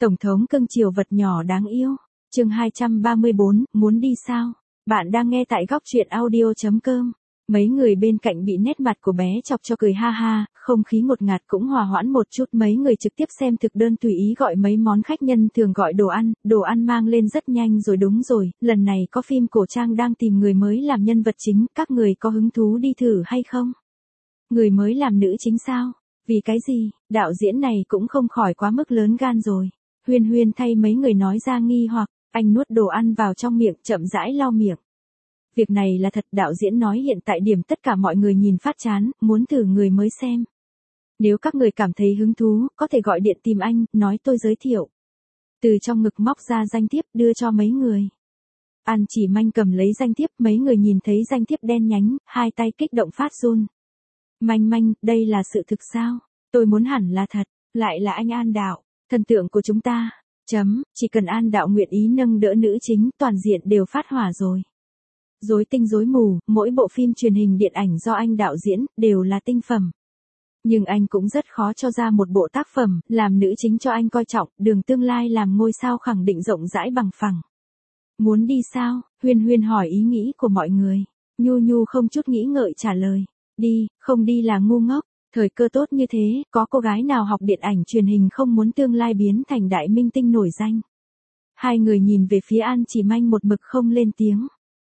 Tổng thống cưng chiều vật nhỏ đáng yêu. Chương 234, muốn đi sao? Bạn đang nghe tại góc truyện audio.com. Mấy người bên cạnh bị nét mặt của bé chọc cho cười ha ha, không khí ngột ngạt cũng hòa hoãn một chút. Mấy người trực tiếp xem thực đơn tùy ý gọi mấy món khách nhân thường gọi đồ ăn mang lên rất nhanh rồi. Đúng rồi, lần này có phim cổ trang đang tìm người mới làm nhân vật chính, các người có hứng thú đi thử hay không? Người mới làm nữ chính sao? Vì cái gì? Đạo diễn này cũng không khỏi quá mức lớn gan rồi. Huyên Huyên thay mấy người nói ra nghi hoặc, anh nuốt đồ ăn vào trong miệng chậm rãi lau miệng. Việc này là thật, đạo diễn nói hiện tại điểm tất cả mọi người nhìn phát chán, muốn thử người mới xem. Nếu các người cảm thấy hứng thú, có thể gọi điện tìm anh, nói tôi giới thiệu. Từ trong ngực móc ra danh thiếp đưa cho mấy người. An Chỉ Manh cầm lấy danh thiếp, mấy người nhìn thấy danh thiếp đen nhánh, hai tay kích động phát run. Manh, đây là sự thực sao? Tôi muốn hẳn là thật, lại là anh An Đạo, thần tượng của chúng ta. Chỉ cần An Đạo nguyện ý nâng đỡ nữ chính, toàn diện đều phát hỏa rồi. Rối tinh rối mù, mỗi bộ phim truyền hình điện ảnh do anh đạo diễn, đều là tinh phẩm. Nhưng anh cũng rất khó cho ra một bộ tác phẩm, làm nữ chính cho anh coi trọng, đường tương lai làm ngôi sao khẳng định rộng rãi bằng phẳng. Muốn đi sao? Huyên Huyên hỏi ý nghĩ của mọi người. Nhu không chút nghĩ ngợi trả lời. Đi, không đi là ngu ngốc. Thời cơ tốt như thế, có cô gái nào học điện ảnh truyền hình không muốn tương lai biến thành đại minh tinh nổi danh. Hai người nhìn về phía An Chỉ Manh một mực không lên tiếng.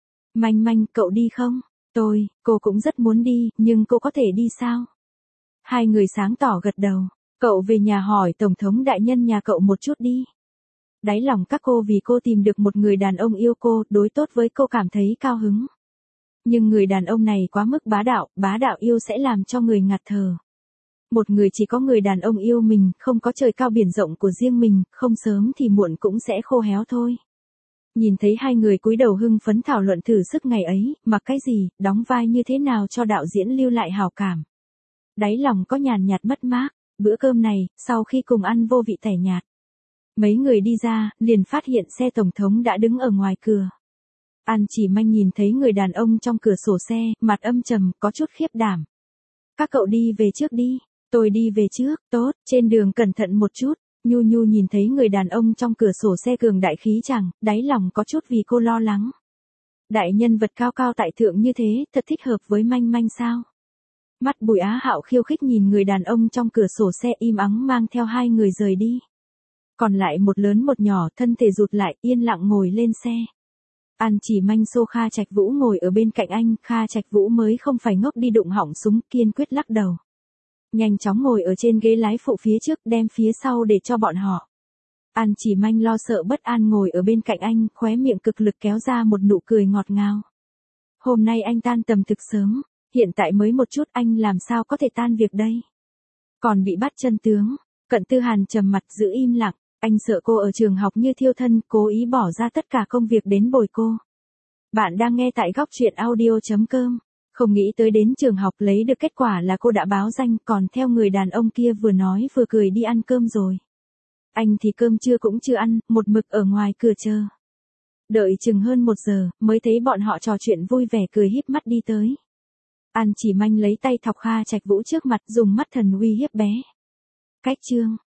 Manh, cậu đi không? Cô cũng rất muốn đi, nhưng cô có thể đi sao? Hai người sáng tỏ gật đầu. Cậu về nhà hỏi Tổng thống đại nhân nhà cậu một chút đi. Đáy lòng các cô vì cô tìm được một người đàn ông yêu cô, đối tốt với cô cảm thấy cao hứng. Nhưng người đàn ông này quá mức bá đạo yêu sẽ làm cho người ngạt thở. Một người chỉ có người đàn ông yêu mình, không có trời cao biển rộng của riêng mình, không sớm thì muộn cũng sẽ khô héo thôi. Nhìn thấy hai người cúi đầu hưng phấn thảo luận thử sức ngày ấy, mặc cái gì, đóng vai như thế nào cho đạo diễn lưu lại hào cảm. Đáy lòng có nhàn nhạt mất mát, bữa cơm này, sau khi cùng ăn vô vị tẻ nhạt. Mấy người đi ra, liền phát hiện xe Tổng thống đã đứng ở ngoài cửa. An Chỉ Manh nhìn thấy người đàn ông trong cửa sổ xe, mặt âm trầm, có chút khiếp đảm. Các cậu đi về trước đi, tôi đi về trước, tốt, trên đường cẩn thận một chút. Nhu nhìn thấy người đàn ông trong cửa sổ xe cường đại khí chàng, đáy lòng có chút vì cô lo lắng. Đại nhân vật cao cao tại thượng như thế, thật thích hợp với Manh sao? Mắt Bùi Á Hạo khiêu khích nhìn người đàn ông trong cửa sổ xe im ắng mang theo hai người rời đi. Còn lại một lớn một nhỏ thân thể rụt lại, yên lặng ngồi lên xe. An Chỉ Manh xô Kha Trạch Vũ ngồi ở bên cạnh anh, Kha Trạch Vũ mới không phải ngốc đi đụng hỏng súng, kiên quyết lắc đầu. Nhanh chóng ngồi ở trên ghế lái phụ phía trước, đem phía sau để cho bọn họ. An Chỉ Manh lo sợ bất an ngồi ở bên cạnh anh, khóe miệng cực lực kéo ra một nụ cười ngọt ngào. Hôm nay anh tan tầm thực sớm, hiện tại mới một chút anh làm sao có thể tan việc đây? Còn bị bắt chân tướng. Cận Tư Hàn trầm mặt giữ im lặng, anh sợ cô ở trường học như thiêu thân, cố ý bỏ ra tất cả công việc đến bồi cô. Bạn đang nghe tại góc truyện audio.com. Không nghĩ tới đến trường học lấy được kết quả là cô đã báo danh, còn theo người đàn ông kia vừa nói vừa cười đi ăn cơm rồi. Anh thì cơm trưa cũng chưa ăn, một mực ở ngoài cửa chờ. Đợi chừng hơn 1 giờ, mới thấy bọn họ trò chuyện vui vẻ cười híp mắt đi tới. An Chỉ Manh lấy tay thọc Kha Trạch Vũ trước mặt, dùng mắt thần uy hiếp bé. Cách chương.